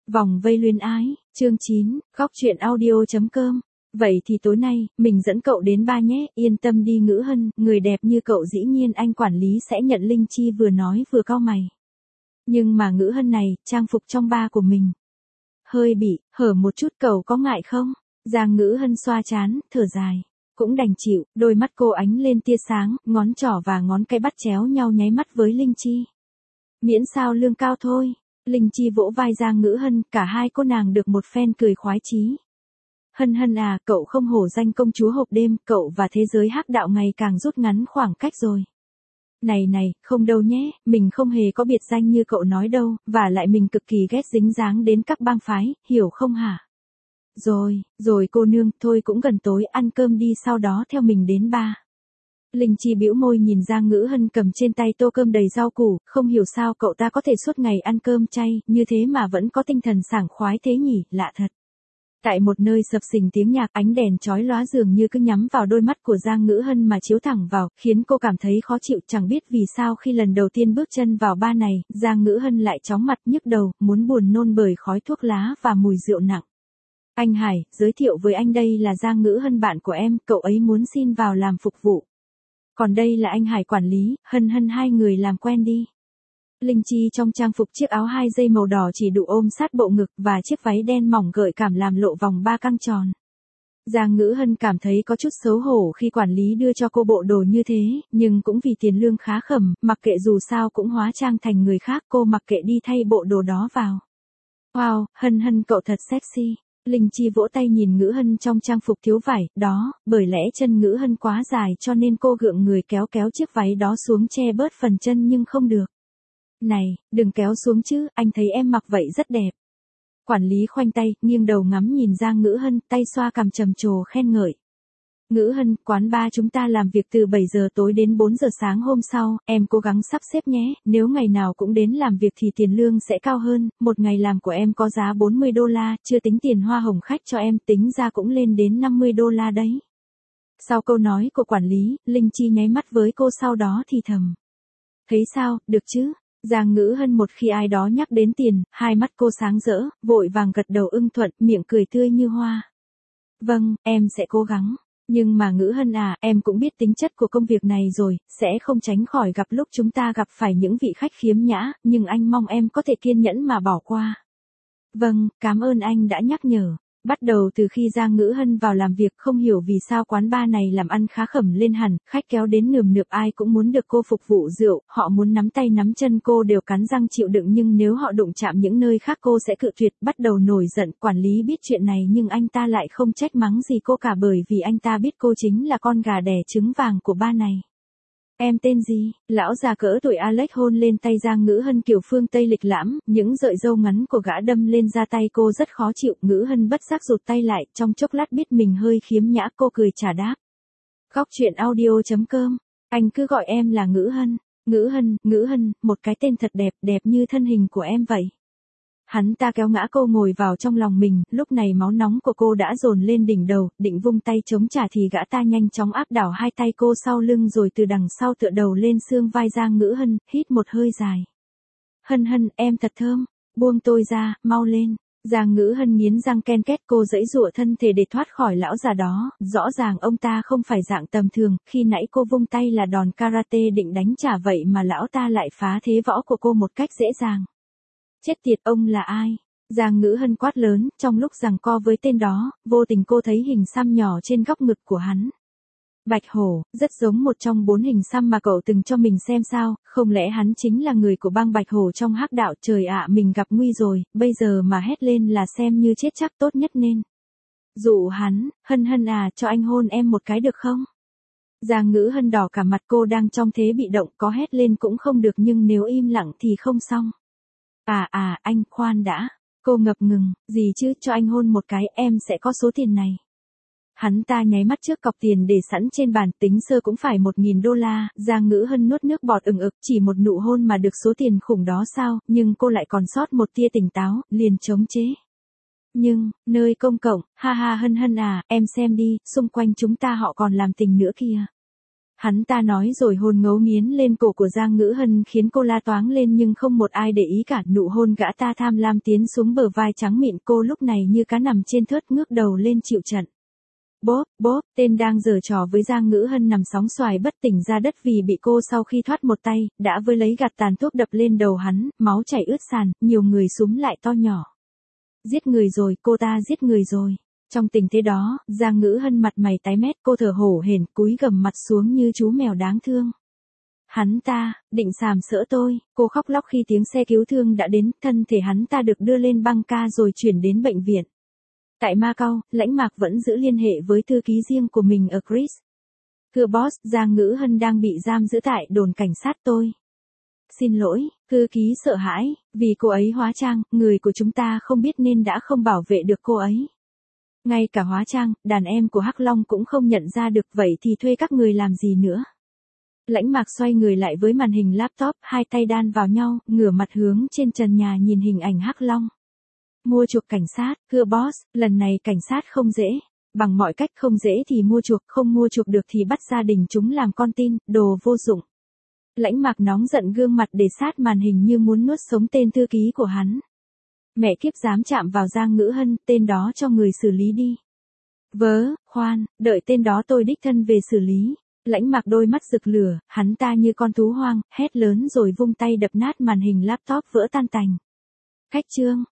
Vòng vây luyến ái, chương 9, góc truyện audio.com. Vậy thì tối nay, mình dẫn cậu đến ba nhé, yên tâm đi Ngữ Hân, người đẹp như cậu dĩ nhiên anh quản lý sẽ nhận. Linh Chi vừa nói vừa cau mày. Nhưng mà Ngữ Hân này, trang phục trong ba của mình hơi bị hở một chút, cậu có ngại không? Giang Ngữ Hân xoa trán, thở dài. Cũng đành chịu, đôi mắt cô ánh lên tia sáng, ngón trỏ và ngón cái bắt chéo nhau nháy mắt với Linh Chi. Miễn sao lương cao thôi. Linh Chi vỗ vai Giang Ngữ Hân, cả hai cô nàng được một phen cười khoái chí. Hân Hân à, cậu không hổ danh công chúa hộp đêm, cậu và thế giới hắc đạo ngày càng rút ngắn khoảng cách rồi. Này, không đâu nhé, mình không hề có biệt danh như cậu nói đâu, và lại mình cực kỳ ghét dính dáng đến các bang phái, hiểu không hả? Rồi cô nương, thôi cũng gần tối, ăn cơm đi, sau đó theo mình đến ba. Linh Chi bĩu môi nhìn Giang Ngữ Hân cầm trên tay tô cơm đầy rau củ, không hiểu sao cậu ta có thể suốt ngày ăn cơm chay, như thế mà vẫn có tinh thần sảng khoái thế nhỉ, lạ thật. Tại một nơi sập sình tiếng nhạc, ánh đèn chói lóa dường như cứ nhắm vào đôi mắt của Giang Ngữ Hân mà chiếu thẳng vào, khiến cô cảm thấy khó chịu, chẳng biết vì sao khi lần đầu tiên bước chân vào ba này, Giang Ngữ Hân lại chóng mặt nhức đầu, muốn buồn nôn bởi khói thuốc lá và mùi rượu nặng. Anh Hải, giới thiệu với anh đây là Giang Ngữ Hân bạn của em, cậu ấy muốn xin vào làm phục vụ. Còn đây là anh Hải quản lý, Hân hai người làm quen đi. Linh Chi trong trang phục chiếc áo 2 dây màu đỏ chỉ đủ ôm sát bộ ngực và chiếc váy đen mỏng gợi cảm làm lộ vòng ba căng tròn. Giang Ngữ Hân cảm thấy có chút xấu hổ khi quản lý đưa cho cô bộ đồ như thế, nhưng cũng vì tiền lương khá khẩm, mặc kệ dù sao cũng hóa trang thành người khác, cô mặc kệ đi thay bộ đồ đó vào. Wow, Hân cậu thật sexy. Linh Chi vỗ tay nhìn Ngữ Hân trong trang phục thiếu vải, đó, bởi lẽ chân Ngữ Hân quá dài cho nên cô gượng người kéo chiếc váy đó xuống che bớt phần chân nhưng không được. Này, đừng kéo xuống chứ, anh thấy em mặc vậy rất đẹp. Quản lý khoanh tay, nghiêng đầu ngắm nhìn Giang Ngữ Hân, tay xoa cằm trầm trồ khen ngợi. Ngữ Hân, quán bar chúng ta làm việc từ 7 giờ tối đến 4 giờ sáng hôm sau, em cố gắng sắp xếp nhé, nếu ngày nào cũng đến làm việc thì tiền lương sẽ cao hơn, một ngày làm của em có giá $40, chưa tính tiền hoa hồng khách cho em, tính ra cũng lên đến $50 đấy. Sau câu nói của quản lý, Linh Chi nháy mắt với cô sau đó thì thầm. Thấy sao, được chứ? Giang Ngữ Hân một khi ai đó nhắc đến tiền, hai mắt cô sáng rỡ, vội vàng gật đầu ưng thuận, miệng cười tươi như hoa. Vâng, em sẽ cố gắng. Nhưng mà Ngữ Hân à, em cũng biết tính chất của công việc này rồi, sẽ không tránh khỏi gặp lúc chúng ta gặp phải những vị khách khiếm nhã, nhưng anh mong em có thể kiên nhẫn mà bỏ qua. Vâng, cảm ơn anh đã nhắc nhở. Bắt đầu từ khi Giang Ngữ Hân vào làm việc, không hiểu vì sao quán bar này làm ăn khá khẩm lên hẳn, khách kéo đến nườm nượp ai cũng muốn được cô phục vụ rượu, họ muốn nắm tay nắm chân cô đều cắn răng chịu đựng, nhưng nếu họ đụng chạm những nơi khác cô sẽ cự tuyệt, bắt đầu nổi giận. Quản lý biết chuyện này nhưng anh ta lại không trách mắng gì cô cả, bởi vì anh ta biết cô chính là con gà đẻ trứng vàng của bar này. Em tên gì? Lão già cỡ tuổi Alex hôn lên tay Giang Ngữ Hân kiểu phương Tây lịch lãm, những sợi râu ngắn của gã đâm lên da tay cô rất khó chịu, Ngữ Hân bất giác rụt tay lại, trong chốc lát biết mình hơi khiếm nhã, cô cười trả đáp. Góc truyện audio.com, anh cứ gọi em là Ngữ Hân. Ngữ Hân, một cái tên thật đẹp, đẹp như thân hình của em vậy. Hắn ta kéo ngã cô ngồi vào trong lòng mình, lúc này máu nóng của cô đã dồn lên đỉnh đầu, định vung tay chống trả thì gã ta nhanh chóng áp đảo hai tay cô sau lưng rồi từ đằng sau tựa đầu lên xương vai Giang Ngữ Hân, hít một hơi dài. Hân, em thật thơm, buông tôi ra, mau lên. Giang Ngữ Hân nghiến răng ken két, cô giãy giụa thân thể để thoát khỏi lão già đó, rõ ràng ông ta không phải dạng tầm thường, khi nãy cô vung tay là đòn karate định đánh trả vậy mà lão ta lại phá thế võ của cô một cách dễ dàng. Chết tiệt, ông là ai? Giang Ngữ Hân quát lớn, trong lúc giằng co với tên đó, vô tình cô thấy hình xăm nhỏ trên góc ngực của hắn. Bạch hổ, rất giống một trong 4 hình xăm mà cậu từng cho mình xem sao, không lẽ hắn chính là người của bang Bạch Hổ trong hắc đạo? Trời ạ, mình gặp nguy rồi, bây giờ mà hét lên là xem như chết chắc, tốt nhất nên dụ hắn. Hân à, cho anh hôn em một cái được không? Giang Ngữ Hân đỏ cả mặt, cô đang trong thế bị động, có hét lên cũng không được, nhưng nếu im lặng thì không xong. Anh, khoan đã. Cô ngập ngừng, gì chứ, cho anh hôn một cái, em sẽ có số tiền này. Hắn ta nháy mắt trước cọc tiền để sẵn trên bàn, tính sơ cũng phải $1.000, Giang Ngữ Hân nuốt nước bọt ừng ực, chỉ một nụ hôn mà được số tiền khủng đó sao, nhưng cô lại còn sót một tia tỉnh táo, liền chống chế. Nhưng, nơi công cộng, ha Hân à, em xem đi, xung quanh chúng ta họ còn làm tình nữa kìa. Hắn ta nói rồi hôn ngấu nghiến lên cổ của Giang Ngữ Hân khiến cô la toáng lên nhưng không một ai để ý cả. Nụ hôn gã ta tham lam tiến xuống bờ vai trắng mịn cô lúc này như cá nằm trên thớt ngước đầu lên chịu trận. Bốp, bốp, tên đang giở trò với Giang Ngữ Hân nằm sóng xoài bất tỉnh ra đất vì bị cô sau khi thoát một tay, đã với lấy gạt tàn thuốc đập lên đầu hắn, máu chảy ướt sàn, nhiều người súm lại to nhỏ. Giết người rồi, cô ta giết người rồi. Trong tình thế đó, Giang Ngữ Hân mặt mày tái mét, cô thở hổn hển, cúi gằm mặt xuống như chú mèo đáng thương. Hắn ta, định sàm sỡ tôi, cô khóc lóc khi tiếng xe cứu thương đã đến, thân thể hắn ta được đưa lên băng ca rồi chuyển đến bệnh viện. Tại Macau, Lãnh Mạc vẫn giữ liên hệ với thư ký riêng của mình ở Greece. Thưa boss, Giang Ngữ Hân đang bị giam giữ tại đồn cảnh sát tôi. Xin lỗi, thư ký sợ hãi, vì cô ấy hóa trang, người của chúng ta không biết nên đã không bảo vệ được cô ấy. Ngay cả hóa trang, đàn em của Hắc Long cũng không nhận ra được, vậy thì thuê các người làm gì nữa? Lãnh Mạc xoay người lại với màn hình laptop, hai tay đan vào nhau, ngửa mặt hướng trên trần nhà nhìn hình ảnh Hắc Long. Mua chuộc cảnh sát, thưa boss, lần này cảnh sát không dễ. Bằng mọi cách không dễ thì mua chuộc, không mua chuộc được thì bắt gia đình chúng làm con tin, đồ vô dụng. Lãnh Mạc nóng giận gương mặt để sát màn hình như muốn nuốt sống tên thư ký của hắn. Mẹ kiếp dám chạm vào Giang Ngữ Hân, tên đó cho người xử lý đi. Vớ, khoan, đợi tên đó tôi đích thân về xử lý. Lãnh Mạc đôi mắt rực lửa, hắn ta như con thú hoang, hét lớn rồi vung tay đập nát màn hình laptop vỡ tan tành. Khách trương,